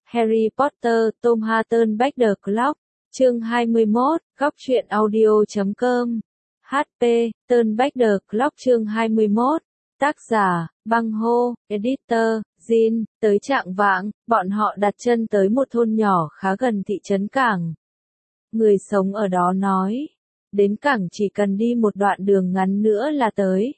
Harry Potter, Tom Hatten Back the Clock, chương 21, góc truyện audio.com. HP, Turn Back the Clock chương 21. Tác giả, Băng Hô, Editor, Jin. Tới trạng vạng, bọn họ đặt chân tới một thôn nhỏ khá gần thị trấn cảng. Người sống ở đó nói, đến cảng chỉ cần đi một đoạn đường ngắn nữa là tới.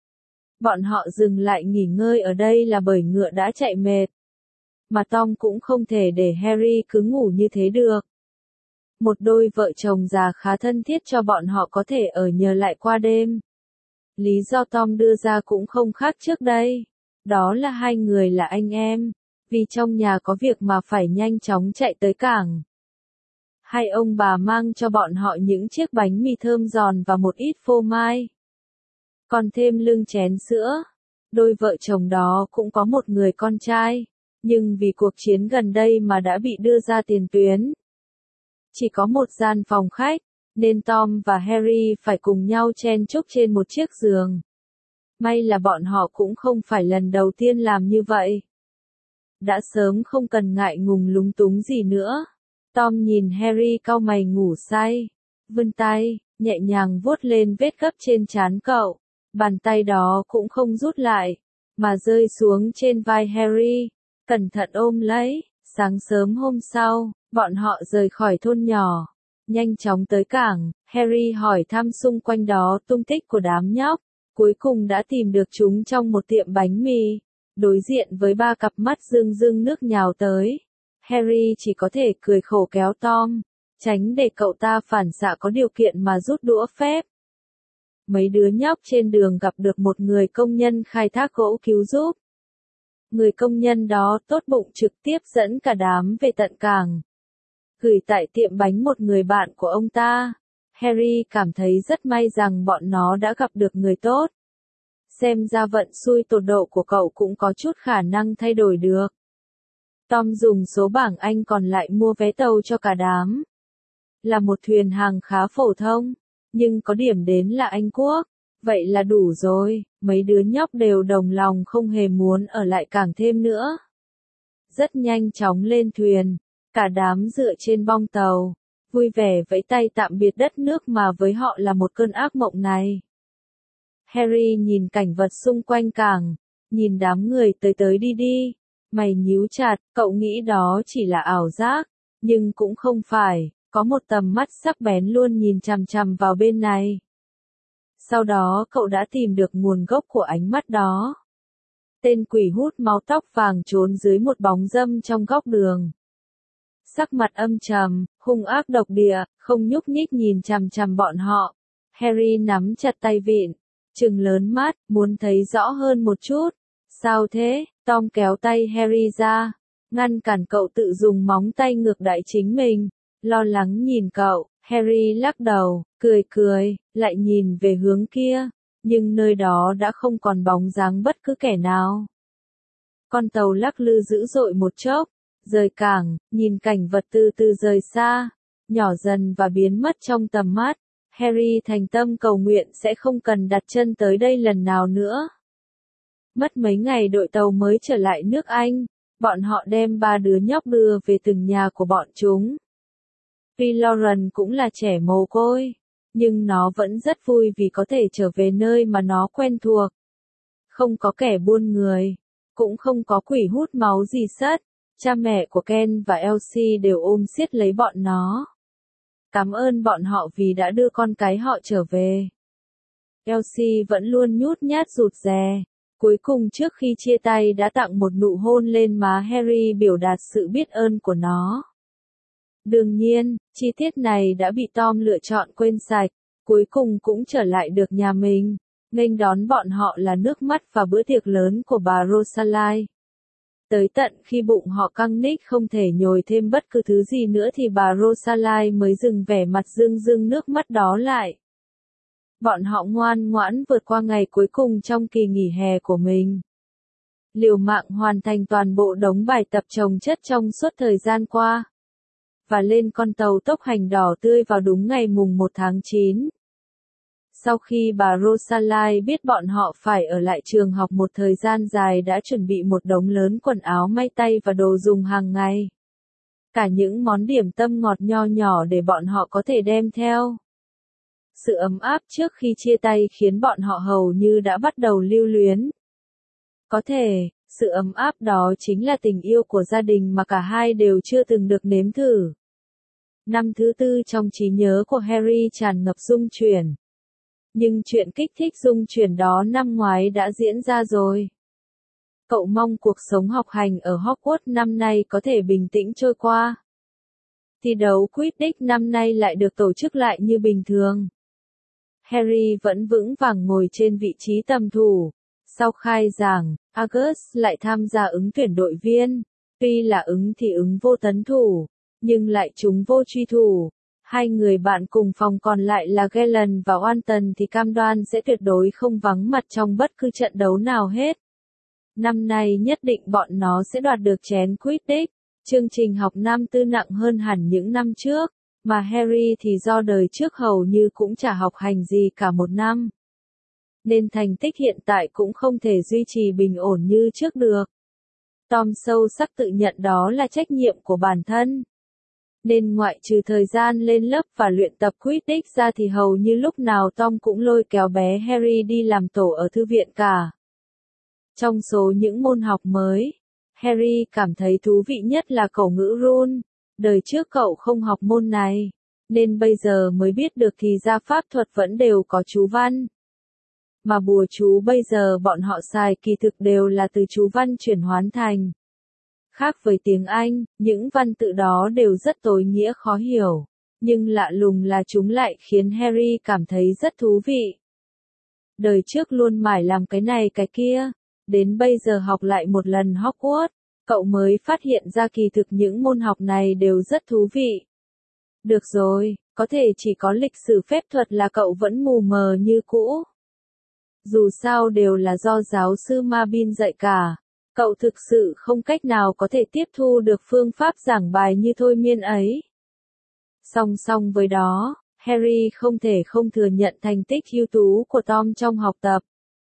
Bọn họ dừng lại nghỉ ngơi ở đây là bởi ngựa đã chạy mệt. Mà Tom cũng không thể để Harry cứ ngủ như thế được. Một đôi vợ chồng già khá thân thiết cho bọn họ có thể ở nhờ lại qua đêm. Lý do Tom đưa ra cũng không khác trước đây. Đó là hai người là anh em, vì trong nhà có việc mà phải nhanh chóng chạy tới cảng. Hai ông bà mang cho bọn họ những chiếc bánh mì thơm giòn và một ít phô mai. Còn thêm lưng chén sữa. Đôi vợ chồng đó cũng có một người con trai, nhưng vì cuộc chiến gần đây mà đã bị đưa ra tiền tuyến. Chỉ có một gian phòng khách, nên Tom và Harry phải cùng nhau chen chúc trên một chiếc giường. May là bọn họ cũng không phải lần đầu tiên làm như vậy. Đã sớm không cần ngại ngùng lúng túng gì nữa. Tom nhìn Harry cau mày ngủ say, vươn tay, nhẹ nhàng vuốt lên vết gấp trên trán cậu. Bàn tay đó cũng không rút lại, mà rơi xuống trên vai Harry, cẩn thận ôm lấy. Sáng sớm hôm sau, bọn họ rời khỏi thôn nhỏ, nhanh chóng tới cảng. Harry hỏi thăm xung quanh đó tung tích của đám nhóc, cuối cùng đã tìm được chúng trong một tiệm bánh mì, đối diện với ba cặp mắt rưng rưng nước nhào tới. Harry chỉ có thể cười khổ kéo Tom, tránh để cậu ta phản xạ có điều kiện mà rút đũa phép. Mấy đứa nhóc trên đường gặp được một người công nhân khai thác gỗ cứu giúp. Người công nhân đó tốt bụng trực tiếp dẫn cả đám về tận cảng, gửi tại tiệm bánh một người bạn của ông ta. Harry cảm thấy rất may rằng bọn nó đã gặp được người tốt. Xem ra vận xui tột độ của cậu cũng có chút khả năng thay đổi được. Tom dùng số bảng Anh còn lại mua vé tàu cho cả đám. Là một thuyền hàng khá phổ thông, nhưng có điểm đến là Anh Quốc. Vậy là đủ rồi, mấy đứa nhóc đều đồng lòng không hề muốn ở lại cảng thêm nữa. Rất nhanh chóng lên thuyền, cả đám dựa trên bong tàu, vui vẻ vẫy tay tạm biệt đất nước mà với họ là một cơn ác mộng này. Harry nhìn cảnh vật xung quanh cảng, nhìn đám người tới tới đi đi, mày nhíu chặt, cậu nghĩ đó chỉ là ảo giác, nhưng cũng không phải, có một tầm mắt sắc bén luôn nhìn chằm chằm vào bên này. Sau đó cậu đã tìm được nguồn gốc của ánh mắt đó. Tên quỷ hút máu tóc vàng trốn dưới một bóng râm trong góc đường. Sắc mặt âm trầm, hung ác độc địa, không nhúc nhích nhìn chằm chằm bọn họ. Harry nắm chặt tay vịn, trừng lớn mắt, muốn thấy rõ hơn một chút. Sao thế? Tom kéo tay Harry ra, ngăn cản cậu tự dùng móng tay ngược đãi chính mình. Lo lắng nhìn cậu, Harry lắc đầu, cười cười, lại nhìn về hướng kia, nhưng nơi đó đã không còn bóng dáng bất cứ kẻ nào. Con tàu lắc lư dữ dội một chốc, rời cảng, nhìn cảnh vật từ từ rời xa, nhỏ dần và biến mất trong tầm mắt. Harry thành tâm cầu nguyện sẽ không cần đặt chân tới đây lần nào nữa. Mất mấy ngày đội tàu mới trở lại nước Anh, bọn họ đem ba đứa nhóc đưa về từng nhà của bọn chúng. Tuy Lauren cũng là trẻ mồ côi, nhưng nó vẫn rất vui vì có thể trở về nơi mà nó quen thuộc. Không có kẻ buôn người, cũng không có quỷ hút máu gì sất. Cha mẹ của Ken và Elsie đều ôm siết lấy bọn nó. Cảm ơn bọn họ vì đã đưa con cái họ trở về. Elsie vẫn luôn nhút nhát rụt rè. Cuối cùng trước khi chia tay đã tặng một nụ hôn lên má Harry biểu đạt sự biết ơn của nó. Đương nhiên, chi tiết này đã bị Tom lựa chọn quên sạch, cuối cùng cũng trở lại được nhà mình. Nghênh đón bọn họ là nước mắt và bữa tiệc lớn của bà Rosalie. Tới tận khi bụng họ căng ních không thể nhồi thêm bất cứ thứ gì nữa thì bà Rosalie mới dừng vẻ mặt rưng rưng nước mắt đó lại. Bọn họ ngoan ngoãn vượt qua ngày cuối cùng trong kỳ nghỉ hè của mình. Liều mạng hoàn thành toàn bộ đống bài tập chồng chất trong suốt thời gian qua. Và lên con tàu tốc hành đỏ tươi vào đúng ngày mùng 1 tháng 9. Sau khi bà Rosalie biết bọn họ phải ở lại trường học một thời gian dài đã chuẩn bị một đống lớn quần áo may tay và đồ dùng hàng ngày. cả những món điểm tâm ngọt nho nhỏ để bọn họ có thể đem theo. Sự ấm áp trước khi chia tay khiến bọn họ hầu như đã bắt đầu lưu luyến. Có thể, sự ấm áp đó chính là tình yêu của gia đình mà cả hai đều chưa từng được nếm thử. Năm thứ tư trong trí nhớ của Harry tràn ngập rung chuyển. Nhưng chuyện kích thích rung chuyển đó năm ngoái đã diễn ra rồi. Cậu mong cuộc sống học hành ở Hogwarts năm nay có thể bình tĩnh trôi qua. Thi đấu Quidditch năm nay lại được tổ chức lại như bình thường. Harry vẫn vững vàng ngồi trên vị trí tầm thủ. Sau khai giảng, Argus lại tham gia ứng tuyển đội viên. Tuy là ứng thì ứng vô tấn thủ, nhưng lại trúng vô truy thủ. Hai người bạn cùng phòng còn lại là Galen và Walton thì cam đoan sẽ tuyệt đối không vắng mặt trong bất cứ trận đấu nào hết. Năm nay nhất định bọn nó sẽ đoạt được chén Quidditch. Chương trình học năm tư nặng hơn hẳn những năm trước, mà Harry thì do đời trước hầu như cũng chả học hành gì cả một năm. Nên thành tích hiện tại cũng không thể duy trì bình ổn như trước được. Tom sâu sắc tự nhận đó là trách nhiệm của bản thân. Nên ngoại trừ thời gian lên lớp và luyện tập Quidditch ra thì hầu như lúc nào Tom cũng lôi kéo bé Harry đi làm tổ ở thư viện cả. Trong số những môn học mới, Harry cảm thấy thú vị nhất là cổ ngữ rune. Đời trước cậu không học môn này, nên bây giờ mới biết được thì ra pháp thuật vẫn đều có chú văn. Mà bùa chú bây giờ bọn họ xài kỳ thực đều là từ chú văn chuyển hoán thành. Khác với tiếng Anh, những văn tự đó đều rất tối nghĩa khó hiểu, nhưng lạ lùng là chúng lại khiến Harry cảm thấy rất thú vị. Đời trước luôn mải làm cái này cái kia, đến bây giờ học lại một lần Hogwarts, cậu mới phát hiện ra kỳ thực những môn học này đều rất thú vị. Được rồi, có thể chỉ có lịch sử phép thuật là cậu vẫn mù mờ như cũ. Dù sao đều là do giáo sư Mabin dạy cả, cậu thực sự không cách nào có thể tiếp thu được phương pháp giảng bài như thôi miên ấy. Song song với đó, Harry không thể không thừa nhận thành tích ưu tú của Tom trong học tập.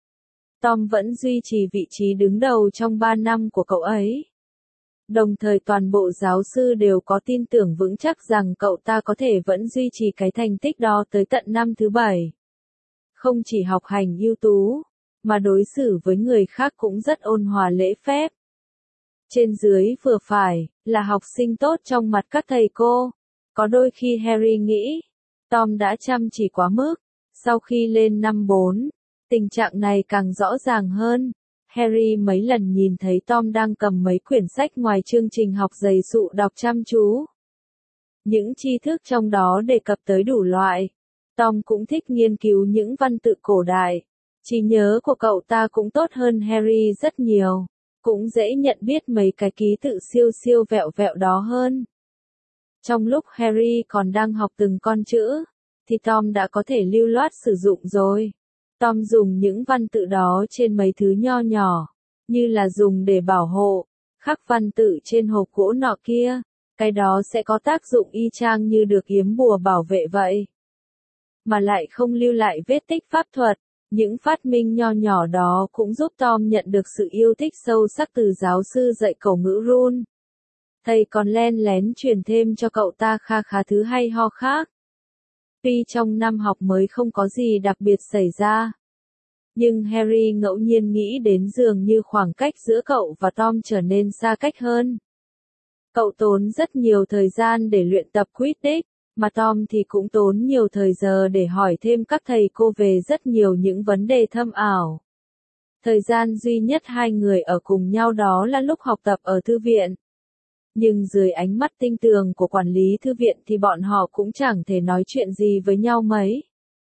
Tom vẫn duy trì vị trí đứng đầu trong 3 năm của cậu ấy. Đồng thời toàn bộ giáo sư đều có tin tưởng vững chắc rằng cậu ta có thể vẫn duy trì cái thành tích đó tới tận năm thứ 7. Không chỉ học hành ưu tú, mà đối xử với người khác cũng rất ôn hòa lễ phép. Trên dưới vừa phải, là học sinh tốt trong mặt các thầy cô. Có đôi khi Harry nghĩ, Tom đã chăm chỉ quá mức. Sau khi lên năm 4, tình trạng này càng rõ ràng hơn. Harry mấy lần nhìn thấy Tom đang cầm mấy quyển sách ngoài chương trình học dày sụ đọc chăm chú. Những tri thức trong đó đề cập tới đủ loại. Tom cũng thích nghiên cứu những văn tự cổ đại. Trí nhớ của cậu ta cũng tốt hơn Harry rất nhiều. Cũng dễ nhận biết mấy cái ký tự siêu siêu vẹo vẹo đó hơn. Trong lúc Harry còn đang học từng con chữ, thì Tom đã có thể lưu loát sử dụng rồi. Tom dùng những văn tự đó trên mấy thứ nho nhỏ, như là dùng để bảo hộ, khắc văn tự trên hộp gỗ nọ kia, cái đó sẽ có tác dụng y chang như được yếm bùa bảo vệ vậy. Mà lại không lưu lại vết tích pháp thuật, những phát minh nho nhỏ đó cũng giúp Tom nhận được sự yêu thích sâu sắc từ giáo sư dạy cổ ngữ rune. Thầy còn len lén truyền thêm cho cậu ta kha khá thứ hay ho khác. Tuy trong năm học mới không có gì đặc biệt xảy ra, nhưng Harry ngẫu nhiên nghĩ đến dường như khoảng cách giữa cậu và Tom trở nên xa cách hơn. Cậu tốn rất nhiều thời gian để luyện tập Quidditch, mà Tom thì cũng tốn nhiều thời giờ để hỏi thêm các thầy cô về rất nhiều những vấn đề thâm ảo. Thời gian duy nhất hai người ở cùng nhau đó là lúc học tập ở thư viện. Nhưng dưới ánh mắt tinh tường của quản lý thư viện thì bọn họ cũng chẳng thể nói chuyện gì với nhau mấy.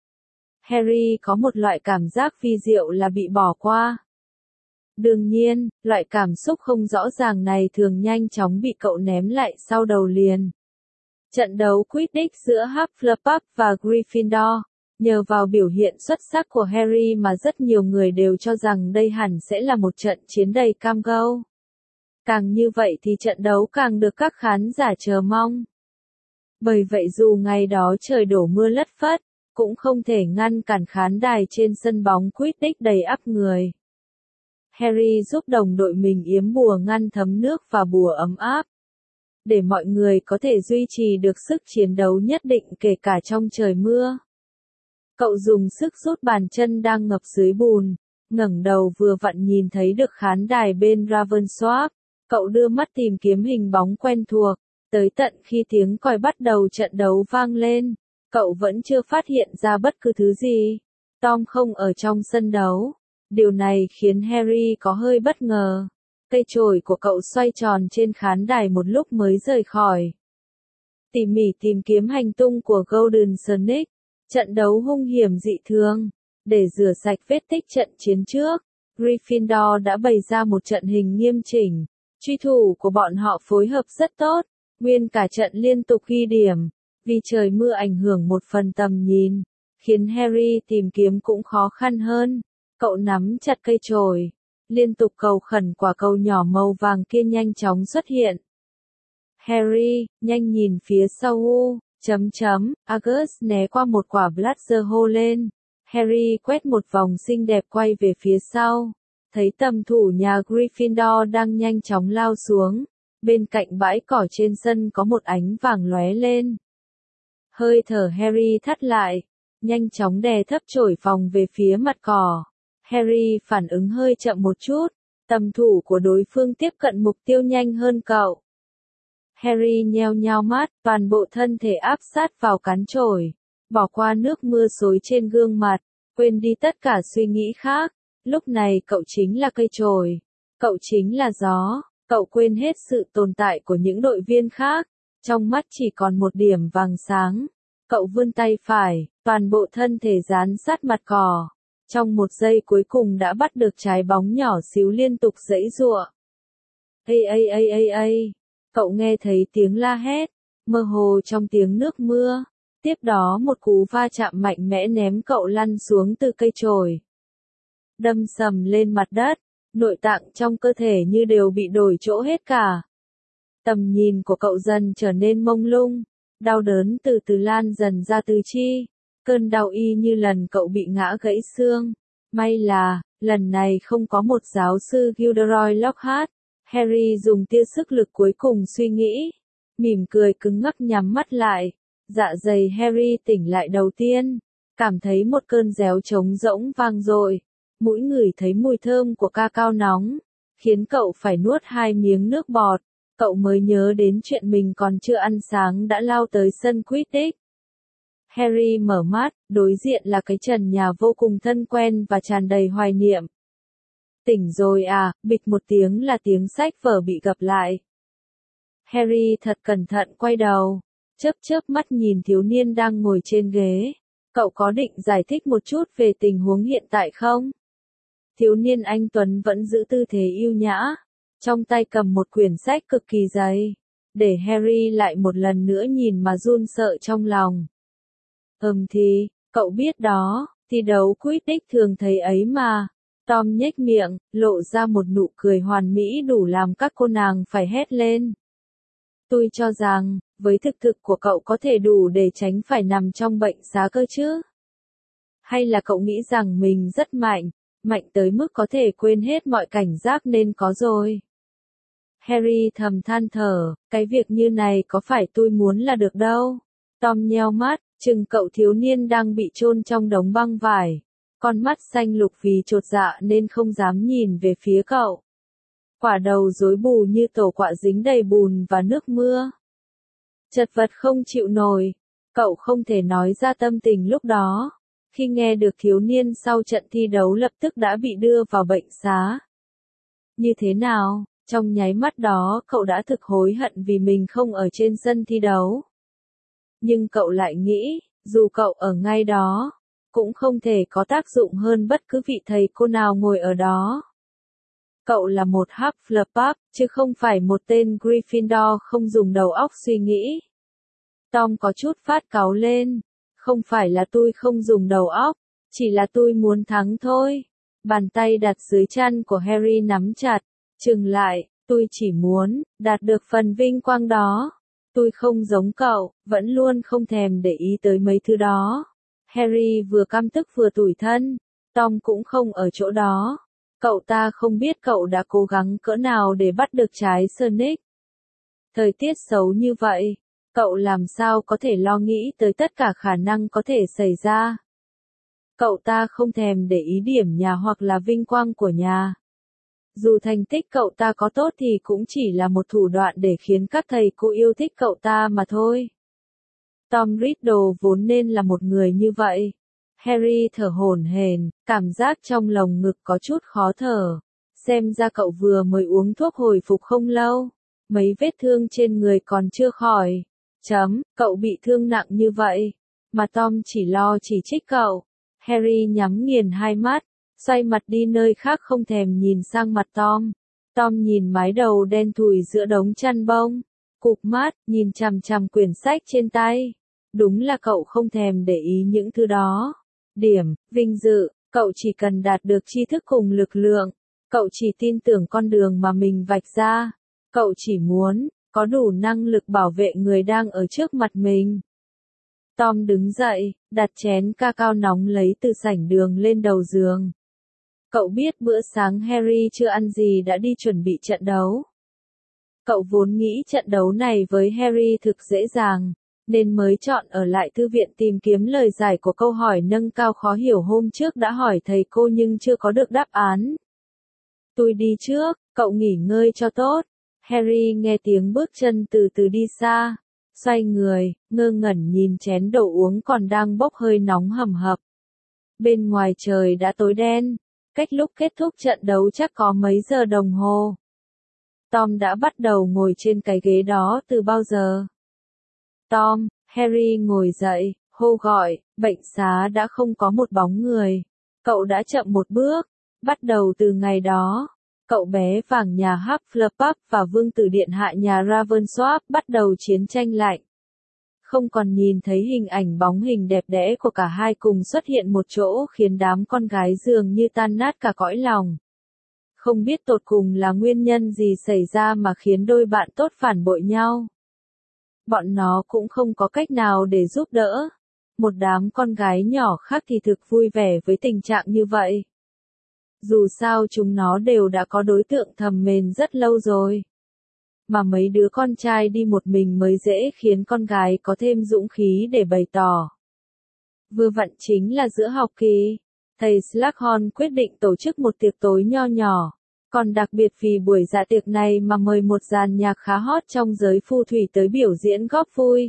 Harry có một loại cảm giác vi diệu là bị bỏ qua. Đương nhiên, loại cảm xúc không rõ ràng này thường nhanh chóng bị cậu ném lại sau đầu liền. Trận đấu Quidditch giữa Hufflepuff và Gryffindor, nhờ vào biểu hiện xuất sắc của Harry mà rất nhiều người đều cho rằng đây hẳn sẽ là một trận chiến đầy cam go. Càng như vậy thì trận đấu càng được các khán giả chờ mong. Bởi vậy dù ngày đó trời đổ mưa lất phất, cũng không thể ngăn cản khán đài trên sân bóng Quidditch đầy ắp người. Harry giúp đồng đội mình yếm bùa ngăn thấm nước và bùa ấm áp. để mọi người có thể duy trì được sức chiến đấu nhất định kể cả trong trời mưa. Cậu dùng sức rút bàn chân đang ngập dưới bùn, ngẩng đầu vừa vặn nhìn thấy được khán đài bên Ravensworth. Cậu đưa mắt tìm kiếm hình bóng quen thuộc, tới tận khi tiếng còi bắt đầu trận đấu vang lên, cậu vẫn chưa phát hiện ra bất cứ thứ gì. Tom không ở trong sân đấu. Điều này khiến Harry có hơi bất ngờ. Cây chổi của cậu xoay tròn trên khán đài một lúc mới rời khỏi. Tỉ mỉ tìm kiếm hành tung của Golden Snake. Trận đấu hung hiểm dị thường. Để rửa sạch vết tích trận chiến trước, Gryffindor đã bày ra một trận hình nghiêm chỉnh. Truy thủ của bọn họ phối hợp rất tốt, nguyên cả trận liên tục ghi điểm. Vì trời mưa ảnh hưởng một phần tầm nhìn, khiến Harry tìm kiếm cũng khó khăn hơn. Cậu nắm chặt cây chổi, liên tục cầu khẩn quả cầu nhỏ màu vàng kia nhanh chóng xuất hiện. Harry, nhanh nhìn phía sau Argus né qua một quả blaster hô lên. Harry quét một vòng xinh đẹp quay về phía sau. Thấy tầm thủ nhà Gryffindor đang nhanh chóng lao xuống. Bên cạnh bãi cỏ trên sân có một ánh vàng lóe lên. Hơi thở Harry thắt lại, nhanh chóng đè thấp chổi phòng về phía mặt cỏ. Harry phản ứng hơi chậm một chút, tầm thủ của đối phương tiếp cận mục tiêu nhanh hơn cậu. Harry nheo nheo mắt, toàn bộ thân thể áp sát vào cán chổi, bỏ qua nước mưa xối trên gương mặt, quên đi tất cả suy nghĩ khác. Lúc này cậu chính là cây chổi, cậu chính là gió, cậu quên hết sự tồn tại của những đội viên khác, trong mắt chỉ còn một điểm vàng sáng. Cậu vươn tay phải, toàn bộ thân thể dán sát mặt cỏ. Trong một giây cuối cùng đã bắt được trái bóng nhỏ xíu liên tục giãy giụa. Ây, cậu nghe thấy tiếng la hét, mơ hồ trong tiếng nước mưa. Tiếp đó một cú va chạm mạnh mẽ ném cậu lăn xuống từ cây chổi. Đâm sầm lên mặt đất, nội tạng trong cơ thể như đều bị đổi chỗ hết cả. Tầm nhìn của cậu dần trở nên mông lung, đau đớn từ từ lan dần ra tứ chi. Cơn đau y như lần cậu bị ngã gãy xương. May là, lần này không có một giáo sư Gilderoy Lockhart. Harry dùng tia sức lực cuối cùng suy nghĩ. Mỉm cười cứng ngắc nhắm mắt lại. Dạ dày Harry tỉnh lại đầu tiên. Cảm thấy một cơn réo trống rỗng vang dội. Mũi ngửi thấy mùi thơm của cacao nóng. Khiến cậu phải nuốt 2 miếng nước bọt. Cậu mới nhớ đến chuyện mình còn chưa ăn sáng đã lao tới sân Quidditch. Harry mở mắt, đối diện là cái trần nhà vô cùng thân quen và tràn đầy hoài niệm. Tỉnh rồi à, bịch một tiếng là tiếng sách vở bị gập lại. Harry thật cẩn thận quay đầu, chớp mắt nhìn thiếu niên đang ngồi trên ghế. Cậu có định giải thích một chút về tình huống hiện tại không? Thiếu niên anh Tuấn vẫn giữ tư thế yêu nhã, trong tay cầm một quyển sách cực kỳ dày. Để Harry lại một lần nữa nhìn mà run sợ trong lòng. Thì, cậu biết đó, thi đấu Quidditch thường thấy ấy mà. Tom nhếch miệng, lộ ra một nụ cười hoàn mỹ đủ làm các cô nàng phải hét lên. Tôi cho rằng, với thực lực của cậu có thể đủ để tránh phải nằm trong bệnh xá cơ chứ? Hay là cậu nghĩ rằng mình rất mạnh, mạnh tới mức có thể quên hết mọi cảnh giác nên có rồi? Harry thầm than thở, cái việc như này có phải tôi muốn là được đâu. Tom nheo mắt, chừng cậu thiếu niên đang bị chôn trong đống băng vải. Con mắt xanh lục vì chột dạ nên không dám nhìn về phía cậu. Quả đầu rối bù như tổ quạ dính đầy bùn và nước mưa. Chật vật không chịu nổi. Cậu không thể nói ra tâm tình lúc đó. Khi nghe được thiếu niên sau trận thi đấu lập tức đã bị đưa vào bệnh xá. Như thế nào? Trong nháy mắt đó cậu đã thực hối hận vì mình không ở trên sân thi đấu. Nhưng cậu lại nghĩ, dù cậu ở ngay đó, cũng không thể có tác dụng hơn bất cứ vị thầy cô nào ngồi ở đó. Cậu là một Hufflepuff, chứ không phải một tên Gryffindor không dùng đầu óc suy nghĩ. Tom có chút phát cáu lên. Không phải là tôi không dùng đầu óc, chỉ là tôi muốn thắng thôi. Bàn tay đặt dưới chân của Harry nắm chặt, chừng lại, tôi chỉ muốn đạt được phần vinh quang đó. Tôi không giống cậu, vẫn luôn không thèm để ý tới mấy thứ đó. Harry vừa căm tức vừa tủi thân. Tom cũng không ở chỗ đó. Cậu ta không biết cậu đã cố gắng cỡ nào để bắt được trái Snake. Thời tiết xấu như vậy, cậu làm sao có thể lo nghĩ tới tất cả khả năng có thể xảy ra. Cậu ta không thèm để ý điểm nhà hoặc là vinh quang của nhà. Dù thành tích cậu ta có tốt thì cũng chỉ là một thủ đoạn để khiến các thầy cô yêu thích cậu ta mà thôi. Tom Riddle vốn nên là một người như vậy. Harry thở hổn hển, cảm giác trong lồng ngực có chút khó thở. Xem ra cậu vừa mới uống thuốc hồi phục không lâu. Mấy vết thương trên người còn chưa khỏi. Cậu bị thương nặng như vậy. Mà Tom chỉ lo chỉ trích cậu. Harry nhắm nghiền hai mắt, xoay mặt đi nơi khác không thèm nhìn sang mặt Tom. Tom nhìn mái đầu đen thùi giữa đống chăn bông. Cụp mắt, nhìn chằm chằm quyển sách trên tay. Đúng là cậu không thèm để ý những thứ đó. Điểm, vinh dự, cậu chỉ cần đạt được tri thức cùng lực lượng. Cậu chỉ tin tưởng con đường mà mình vạch ra. Cậu chỉ muốn có đủ năng lực bảo vệ người đang ở trước mặt mình. Tom đứng dậy, đặt chén cacao nóng lấy từ sảnh đường lên đầu giường. Cậu biết bữa sáng Harry chưa ăn gì đã đi chuẩn bị trận đấu. Cậu vốn nghĩ trận đấu này với Harry thực dễ dàng, nên mới chọn ở lại thư viện tìm kiếm lời giải của câu hỏi nâng cao khó hiểu hôm trước đã hỏi thầy cô nhưng chưa có được đáp án. Tôi đi trước, cậu nghỉ ngơi cho tốt. Harry nghe tiếng bước chân từ từ đi xa, xoay người, ngơ ngẩn nhìn chén đồ uống còn đang bốc hơi nóng hầm hập. Bên ngoài trời đã tối đen, cách lúc kết thúc trận đấu chắc có mấy giờ đồng hồ. Tom đã bắt đầu ngồi trên cái ghế đó từ bao giờ? Tom, Harry ngồi dậy, hô gọi, bệnh xá đã không có một bóng người. Cậu đã chậm một bước. Bắt đầu từ ngày đó, cậu bé vàng nhà Hufflepuff và vương tử điện hạ nhà Ravensworth bắt đầu chiến tranh lạnh. Không còn nhìn thấy hình ảnh bóng hình đẹp đẽ của cả hai cùng xuất hiện một chỗ khiến đám con gái dường như tan nát cả cõi lòng. Không biết tột cùng là nguyên nhân gì xảy ra mà khiến đôi bạn tốt phản bội nhau. Bọn nó cũng không có cách nào để giúp đỡ. Một đám con gái nhỏ khác thì thực vui vẻ với tình trạng như vậy. Dù sao chúng nó đều đã có đối tượng thầm mến rất lâu rồi. Mà mấy đứa con trai đi một mình mới dễ khiến con gái có thêm dũng khí để bày tỏ. Vừa vặn chính là giữa học kỳ, thầy Slughorn quyết định tổ chức một tiệc tối nho nhỏ. Còn đặc biệt vì buổi dạ tiệc này mà mời một dàn nhạc khá hot trong giới phù thủy tới biểu diễn góp vui.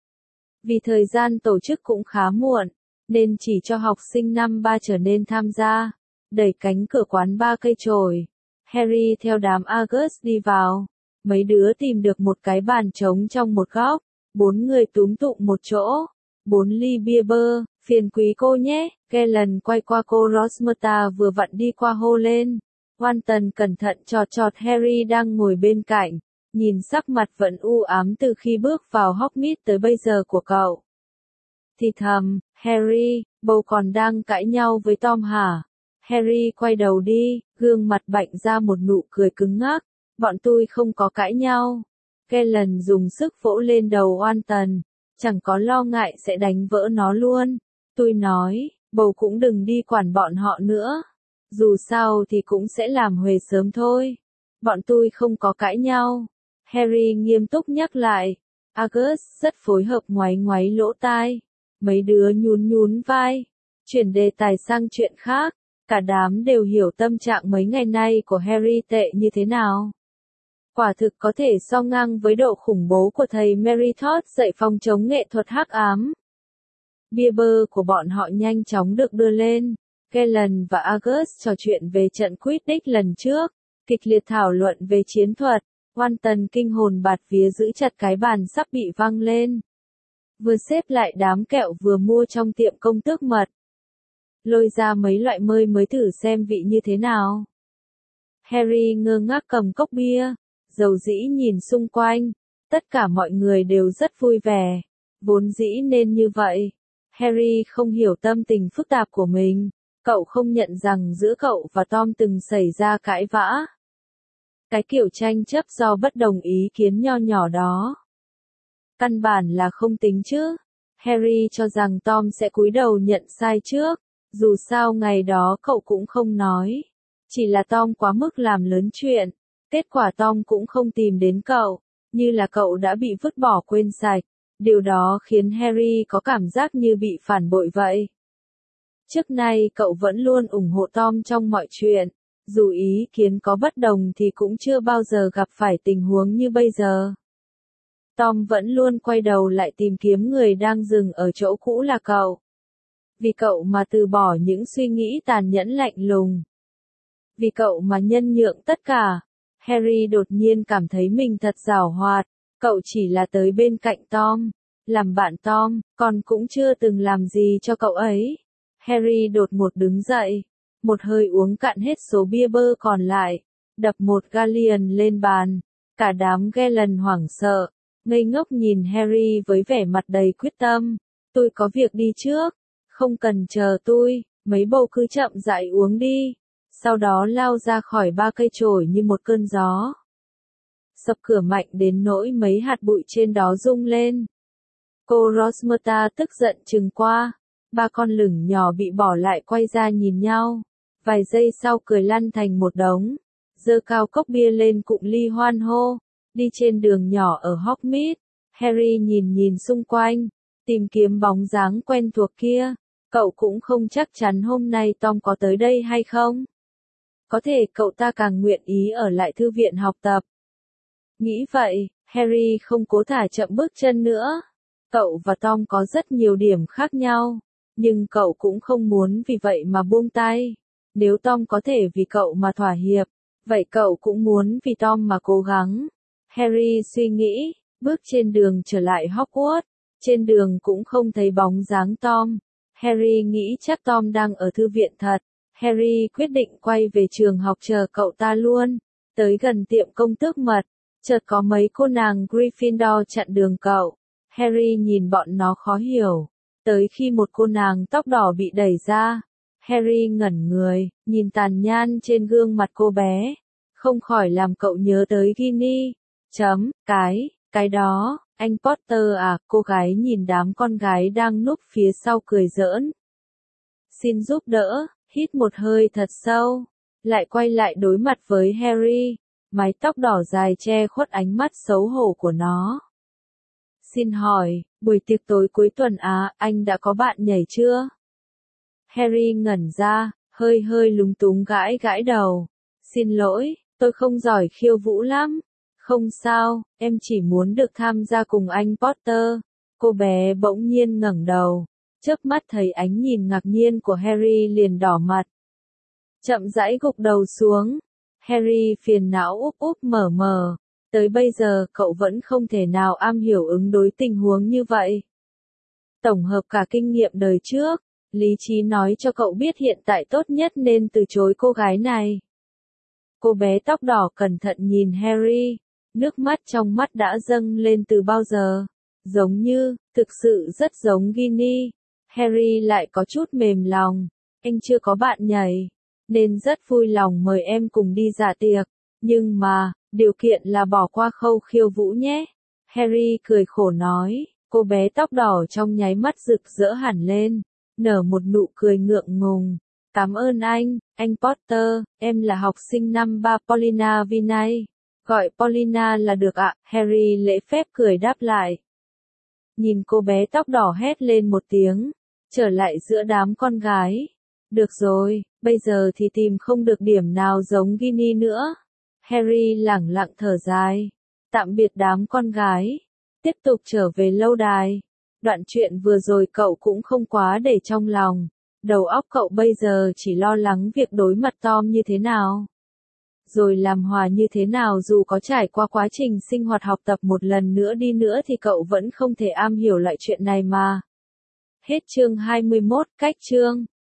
Vì thời gian tổ chức cũng khá muộn, nên chỉ cho học sinh năm 3 trở nên tham gia. Đẩy cánh cửa quán ba cây chổi, Harry theo đám Argus đi vào. Mấy đứa tìm được một cái bàn trống trong một góc, 4 người túm tụm một chỗ. 4 ly bia bơ, phiền quý cô nhé. Kellen quay qua cô Rosmerta vừa vặn đi qua hô lên. Walton cẩn thận chọt chọt Harry đang ngồi bên cạnh, nhìn sắc mặt vẫn u ám từ khi bước vào Hogsmeade tới bây giờ của cậu. Thì thầm, Harry, bầu còn đang cãi nhau với Tom hả? Harry quay đầu đi, gương mặt bạnh ra một nụ cười cứng ngắc. Bọn tôi không có cãi nhau. Kellen dùng sức vỗ lên đầu Walton, chẳng có lo ngại sẽ đánh vỡ nó luôn. Tôi nói, bầu cũng đừng đi quản bọn họ nữa. Dù sao thì cũng sẽ làm huề sớm thôi. Bọn tôi không có cãi nhau. Harry nghiêm túc nhắc lại. Argus rất phối hợp ngoáy ngoáy lỗ tai. Mấy đứa nhún nhún vai. Chuyển đề tài sang chuyện khác. Cả đám đều hiểu tâm trạng mấy ngày nay của Harry tệ như thế nào. Quả thực có thể so ngang với độ khủng bố của thầy Meritot dạy phòng chống nghệ thuật hắc ám. Bia bơ của bọn họ nhanh chóng được đưa lên. Kellen và Argus trò chuyện về trận Quidditch lần trước, kịch liệt thảo luận về chiến thuật. Walton kinh hồn bạt vía giữ chặt cái bàn sắp bị văng lên. Vừa xếp lại đám kẹo vừa mua trong tiệm công tước mật. Lôi ra mấy loại mới thử xem vị như thế nào. Harry ngơ ngác cầm cốc bia, dầu dĩ nhìn xung quanh. Tất cả mọi người đều rất vui vẻ. Vốn dĩ nên như vậy. Harry không hiểu tâm tình phức tạp của mình. Cậu không nhận rằng giữa cậu và Tom từng xảy ra cãi vã. Cái kiểu tranh chấp do bất đồng ý kiến nho nhỏ đó. Căn bản là không tính chứ. Harry cho rằng Tom sẽ cúi đầu nhận sai trước. Dù sao ngày đó cậu cũng không nói. Chỉ là Tom quá mức làm lớn chuyện. Kết quả Tom cũng không tìm đến cậu. như là cậu đã bị vứt bỏ quên sạch. Điều đó khiến Harry có cảm giác như bị phản bội vậy. Trước nay cậu vẫn luôn ủng hộ Tom trong mọi chuyện, dù ý kiến có bất đồng thì cũng chưa bao giờ gặp phải tình huống như bây giờ. Tom vẫn luôn quay đầu lại tìm kiếm người đang dừng ở chỗ cũ là cậu. Vì cậu mà từ bỏ những suy nghĩ tàn nhẫn lạnh lùng. Vì cậu mà nhân nhượng tất cả. Harry đột nhiên cảm thấy mình thật giàu hoạt. Cậu chỉ là tới bên cạnh Tom, làm bạn Tom, còn cũng chưa từng làm gì cho cậu ấy. Harry đột ngột đứng dậy, một hơi uống cạn hết số bia bơ còn lại, đập một galleon lên bàn. Cả đám Galen hoảng sợ, ngây ngốc nhìn Harry với vẻ mặt đầy quyết tâm. Tôi có việc đi trước, không cần chờ tôi, mấy bầu cứ chậm rãi uống đi. Sau đó lao ra khỏi ba cây chổi như một cơn gió. Sập cửa mạnh đến nỗi mấy hạt bụi trên đó rung lên. Cô Rosmerta tức giận trừng qua. Ba con lửng nhỏ bị bỏ lại quay ra nhìn nhau. Vài giây sau cười lăn thành một đống. Giơ cao cốc bia lên cụng ly hoan hô. Đi trên đường nhỏ ở Hogsmeade. Harry nhìn xung quanh, tìm kiếm bóng dáng quen thuộc kia. Cậu cũng không chắc chắn hôm nay Tom có tới đây hay không. Có thể cậu ta càng nguyện ý ở lại thư viện học tập. Nghĩ vậy, Harry không cố thả chậm bước chân nữa. Cậu và Tom có rất nhiều điểm khác nhau, nhưng cậu cũng không muốn vì vậy mà buông tay. Nếu Tom có thể vì cậu mà thỏa hiệp, vậy cậu cũng muốn vì Tom mà cố gắng. Harry suy nghĩ, bước trên đường trở lại Hogwarts. Trên đường cũng không thấy bóng dáng Tom. Harry nghĩ chắc Tom đang ở thư viện thật. Harry quyết định quay về trường học chờ cậu ta luôn. Tới gần tiệm công tước mật, chợt có mấy cô nàng Gryffindor chặn đường cậu. Harry nhìn bọn nó khó hiểu. Tới khi một cô nàng tóc đỏ bị đẩy ra, Harry ngẩn người, nhìn tàn nhang trên gương mặt cô bé. Không khỏi làm cậu nhớ tới Ginny. Cái đó, anh Potter à, cô gái nhìn đám con gái đang núp phía sau cười giỡn. Xin giúp đỡ, hít một hơi thật sâu, lại quay lại đối mặt với Harry, mái tóc đỏ dài che khuất ánh mắt xấu hổ của nó. Xin hỏi, buổi tiệc tối cuối tuần à, anh đã có bạn nhảy chưa? Harry ngẩn ra, hơi lúng túng gãi đầu. Xin lỗi, tôi không giỏi khiêu vũ lắm. Không sao, em chỉ muốn được tham gia cùng anh Potter. Cô bé bỗng nhiên ngẩng đầu, chớp mắt thấy ánh nhìn ngạc nhiên của Harry liền đỏ mặt. Chậm rãi gục đầu xuống. Harry phiền não úp mở. Tới bây giờ cậu vẫn không thể nào am hiểu ứng đối tình huống như vậy. Tổng hợp cả kinh nghiệm đời trước, lý trí nói cho cậu biết hiện tại tốt nhất nên từ chối cô gái này. Cô bé tóc đỏ cẩn thận nhìn Harry. Nước mắt trong mắt đã dâng lên từ bao giờ. Giống như, thực sự rất giống Ginny. Harry lại có chút mềm lòng. Anh chưa có bạn nhảy, nên rất vui lòng mời em cùng đi dạ tiệc. Nhưng mà, điều kiện là bỏ qua khâu khiêu vũ nhé. Harry cười khổ nói. Cô bé tóc đỏ trong nháy mắt rực rỡ hẳn lên, nở một nụ cười ngượng ngùng. Cảm ơn anh Potter, em là học sinh năm 3 Paulina Vinay. Gọi Paulina là được ạ, Harry lễ phép cười đáp lại. Nhìn cô bé tóc đỏ hét lên một tiếng, trở lại giữa đám con gái. Được rồi, bây giờ thì tìm không được điểm nào giống Ginny nữa. Harry lẳng lặng thở dài. Tạm biệt đám con gái. Tiếp tục trở về lâu đài. Đoạn chuyện vừa rồi cậu cũng không quá để trong lòng. Đầu óc cậu bây giờ chỉ lo lắng việc đối mặt Tom như thế nào. Rồi làm hòa như thế nào dù có trải qua quá trình sinh hoạt học tập một lần nữa đi nữa thì cậu vẫn không thể am hiểu loại chuyện này mà. Hết chương 21, cách chương.